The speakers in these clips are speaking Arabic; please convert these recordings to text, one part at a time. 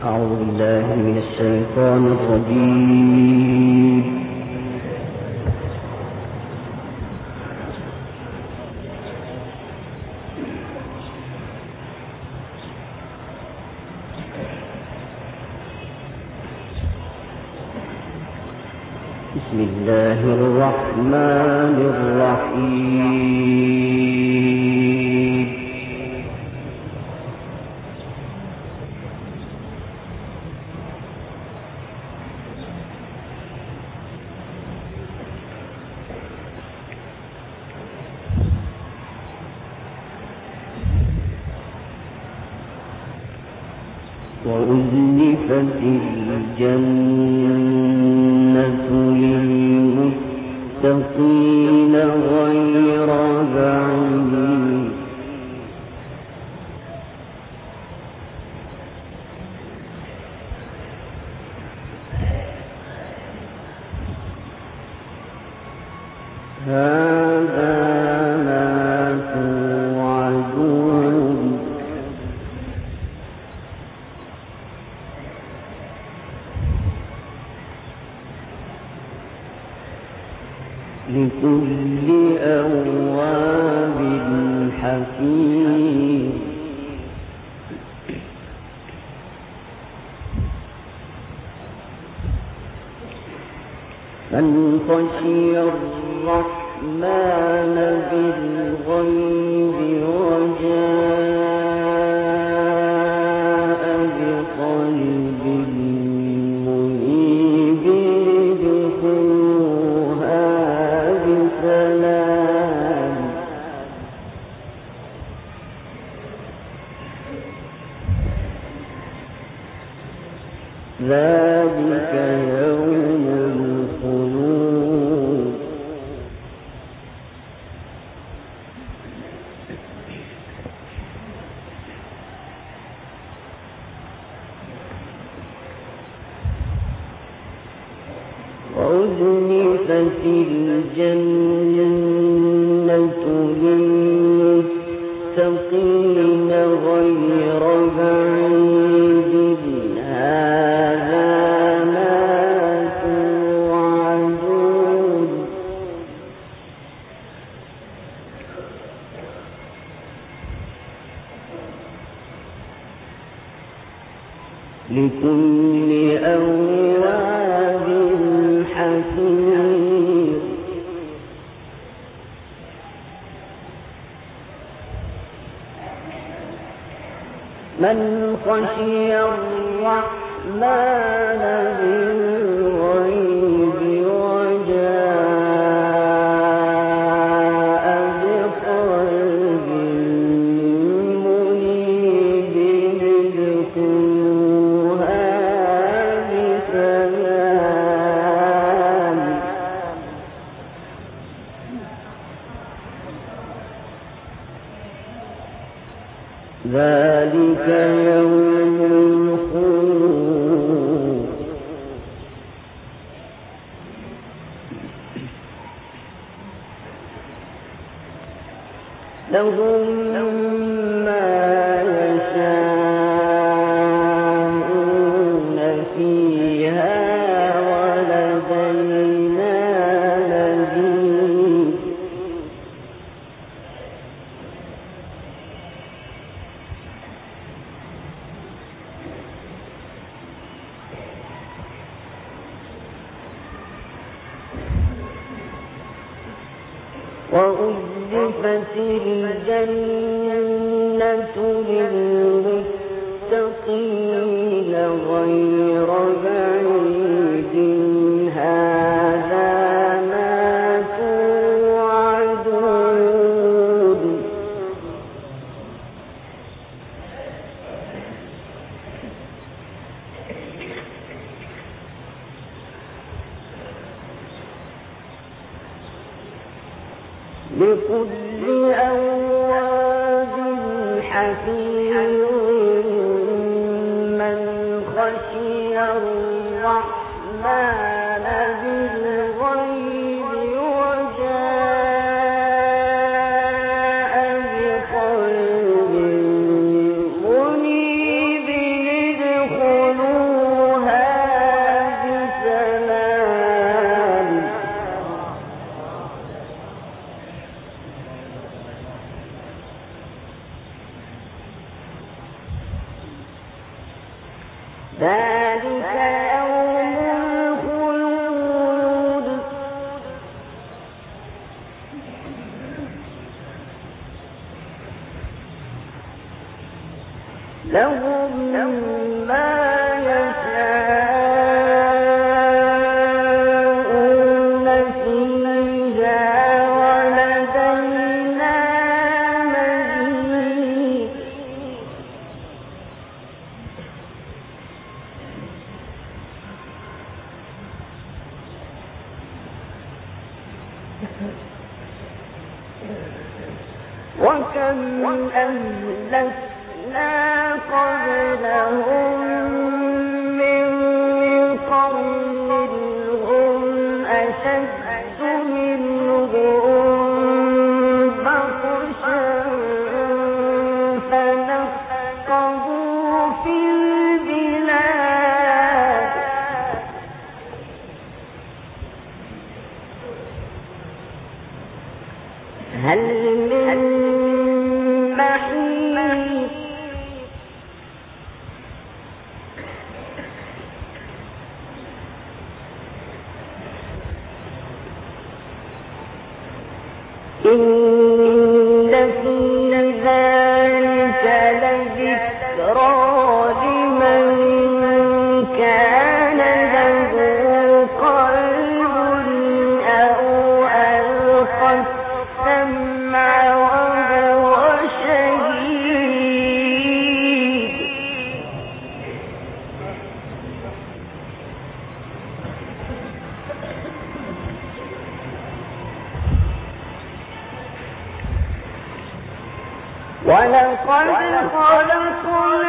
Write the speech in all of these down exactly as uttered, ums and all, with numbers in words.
أعوذ بالله من الشيطان الرجيم. بسم الله الرحمن الرحيم. وأزلفت الجنة للمتقين غير بعيد هذا ما توعدون لكل أواب حكيم. من خشي الرحمن بالغيب وجاء بقلب منيب ادخلوها بسلام ذلك يوم الخلود. وأزلفت الجنة للمتقين غير بعيد هذا ما توعدون لكل أواب حكيم. من خشي الرحمن بالغيب وجاء بقلب منيب ادخلوها بسلام ذلك يوم الخلود. لهم ما يشاءون فيها ولدينا مزيد. وأزلفت الجنة للمتقين غير بعيد هذا ما توعدون لكل أواب حكيم. من خشي الرحمن بالغيب وجاء بقلب منيب ادخلوها ذلك يوم الخلود لهم ما يشاءون فيها ولدينا مزيد وكم أهلكنا قبلهم من قرن هم أشد منهم بطشا فنقبوا في البلاد هل من محيص إن في ذلك لذكرى لمن كان له قلب أو ألقى السمع وهو شهيد ولقد خلقنا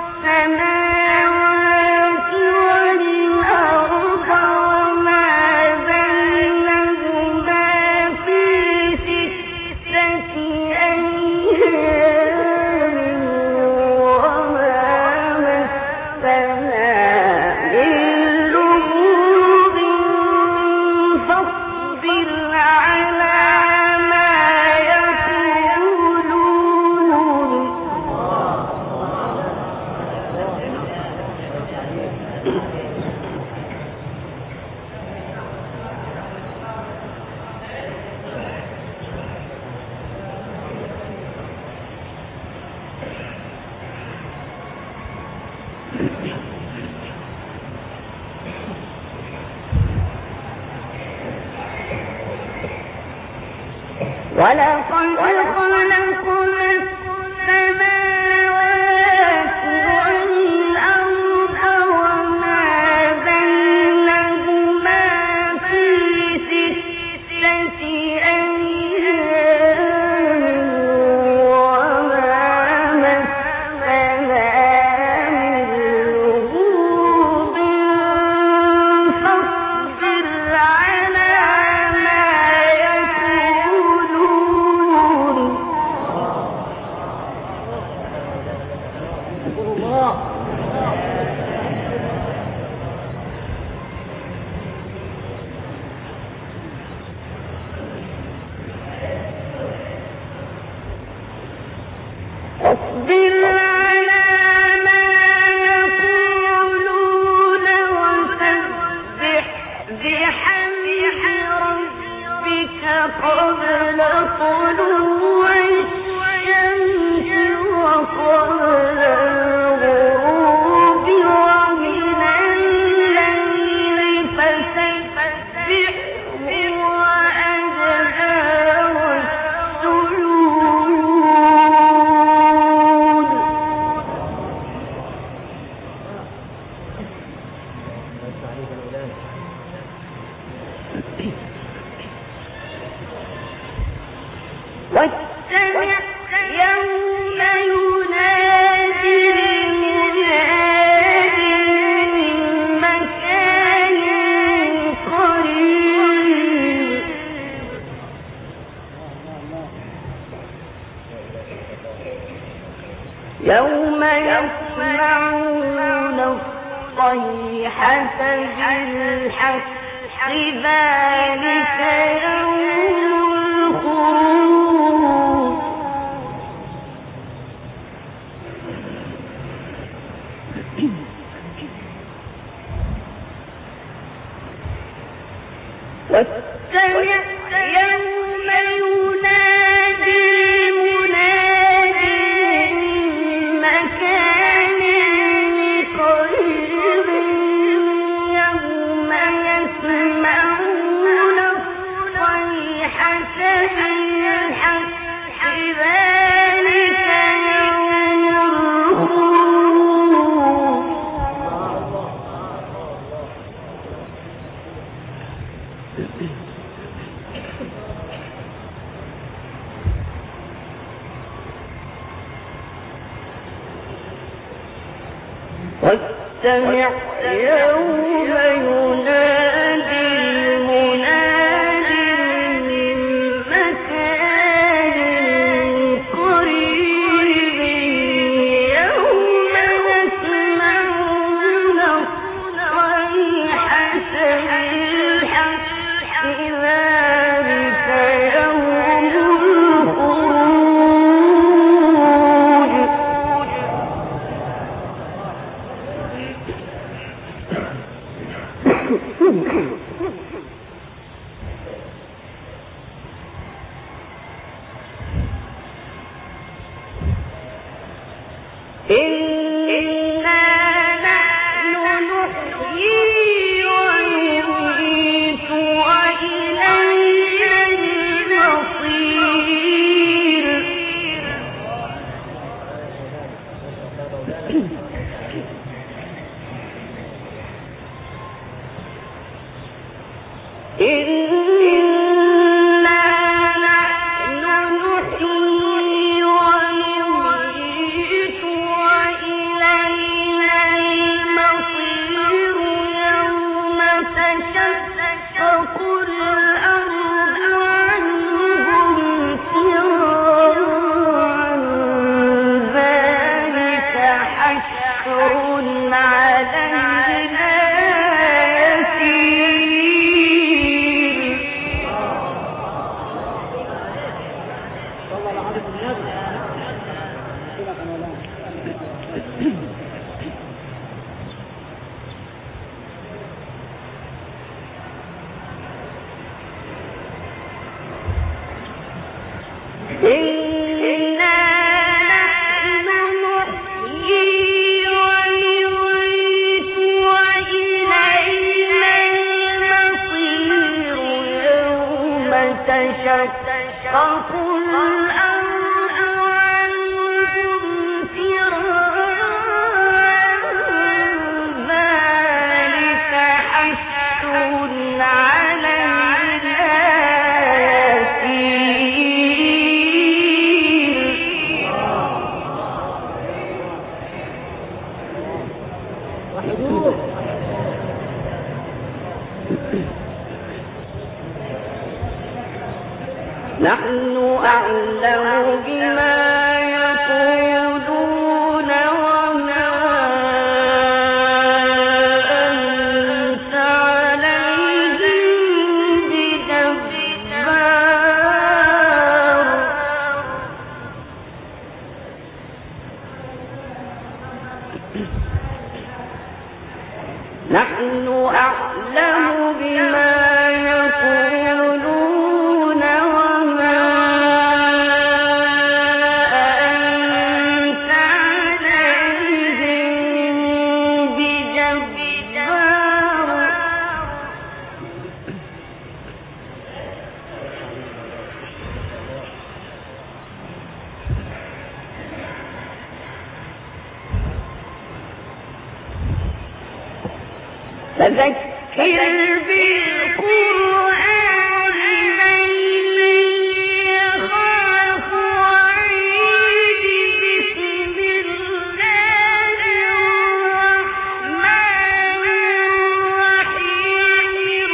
السماوات والأرض وما بينهما في ستة أيام وما مسنا من لغوب فاصبر على ما يقولون ولقد خلقنا السماوات والأرض وما بينهما في ستة أيام وما مسنا من لغوب فاصبر على ما يقولون اصبر على ما يقولون وسبح بحمد ربك قبل طلوع الشمس وقبل الغروب ومن الليل فسبحه وأدبار السجود واستمع يوم ينادي المناد من مكان قريب يوم يسمعون الصيحة بالحق ذلك يوم الخروج واستمع يوم ينادي المناد من مكان قريب يوم نسمع الصيحة بالحق ذلك يوم الخروج. إنا نحن نحيي ونميت وإلينا المصير. إنا نحن نحيي ونميت وإلينا المصير يوم تشقق الأرض عنهم فرارا ذلك حشر علينا إنا نحن نحيي ونميت وإلينا المصير يوم تشقق الأرض عنهم فرارا ذلك حشر علينا نحن أعلم بما يقولون وما أنت عليهم بجبار. نحن أعلم بما يقولون وما أنت عليهم بجبار. فذكر بالقرآن من يخاف وعيد. بسم الله الرحمن الرحيم.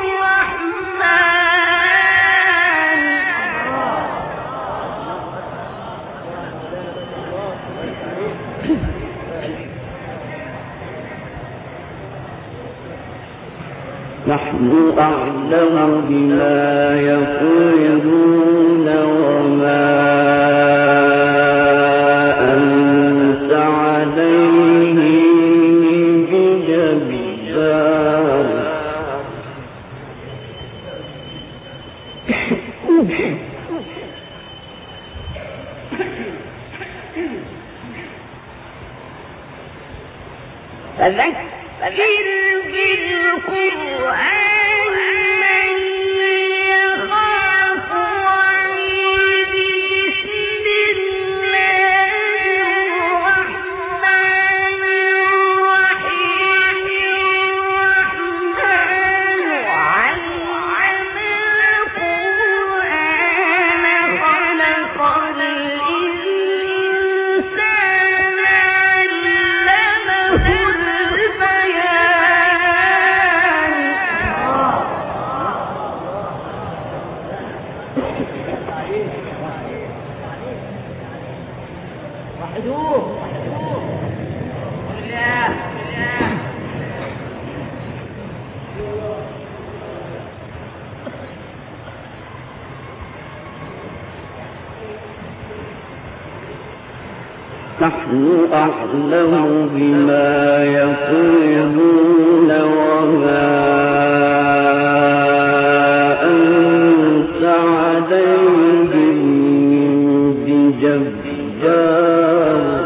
نحن أعلم بما يقولون وما أنت عليهم بجبار. فذكر بالقرآن من يخاف وعيد. بسم الله الرحمن الرحيم. الرحمن علم القرآن خلق الإنسان علمه نحن أعلم بما يقولون وما أنت عليهم بجبار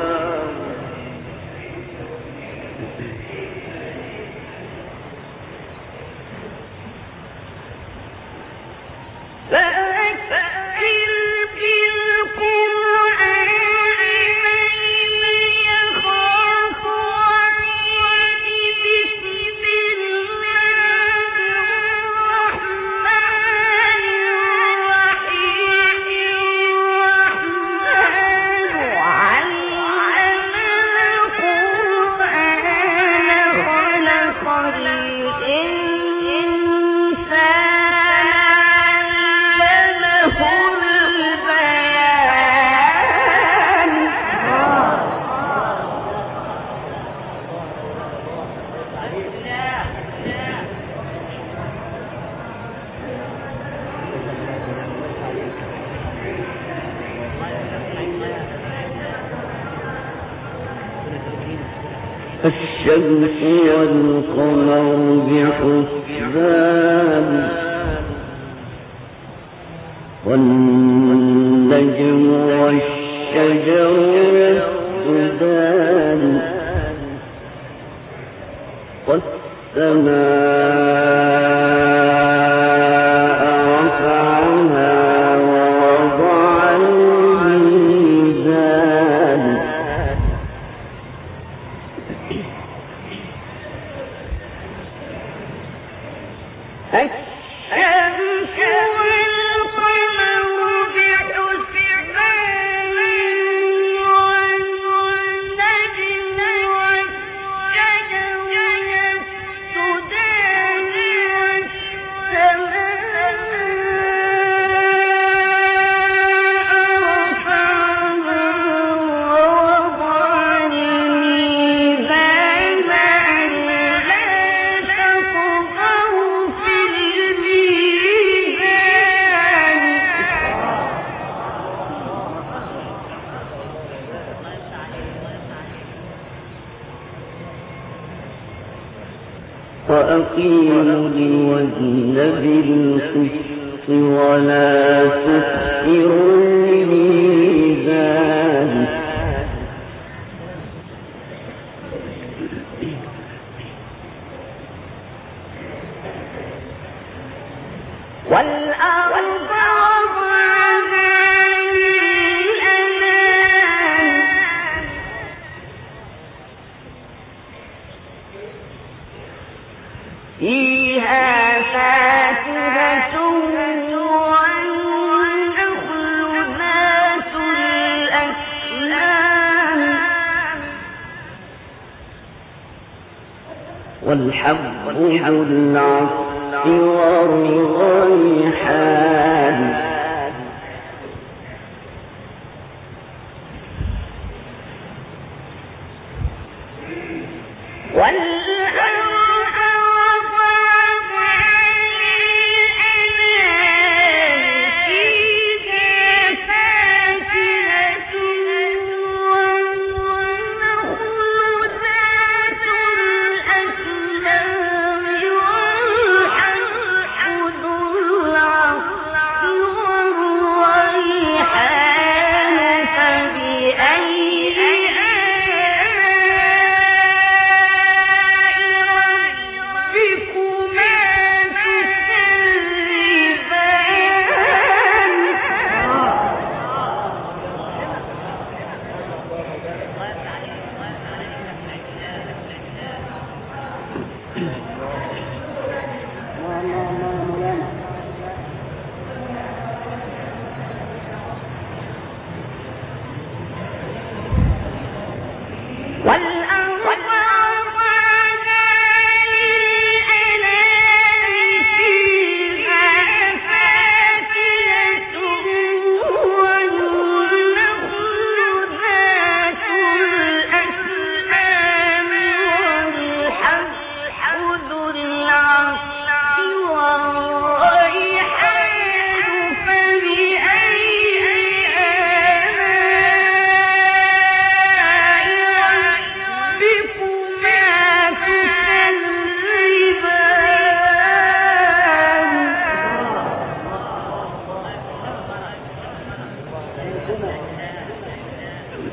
الشمس والقمر بحسبان والنجم والشجر يسجدان والسماء رفعها ووضع الميزان الشمس والقمر بحسبان والنجم والشجر يسجدان وأقيموا الوزن بالقسط ولا تخسروا الميزان والأرض وضعها للأنام فيها فاكهة والنخل ذات الأكمام والحب ذو العصف والريحان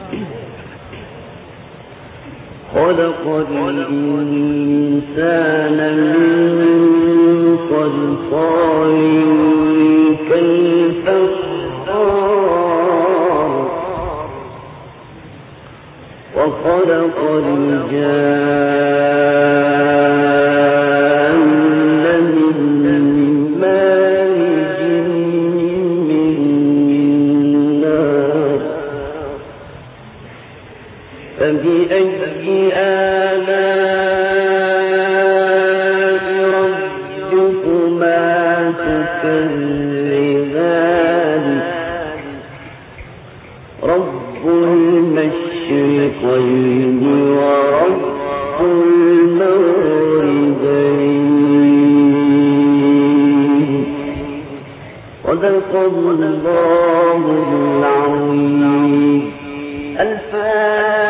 خلق الإنسان من صلصال كالفخار وخلق الجان من مارج من نار فبأي آلاء ربكما تكذبان رب المشرقين ورب المغربين صدق الله العظيم. الفاتحة.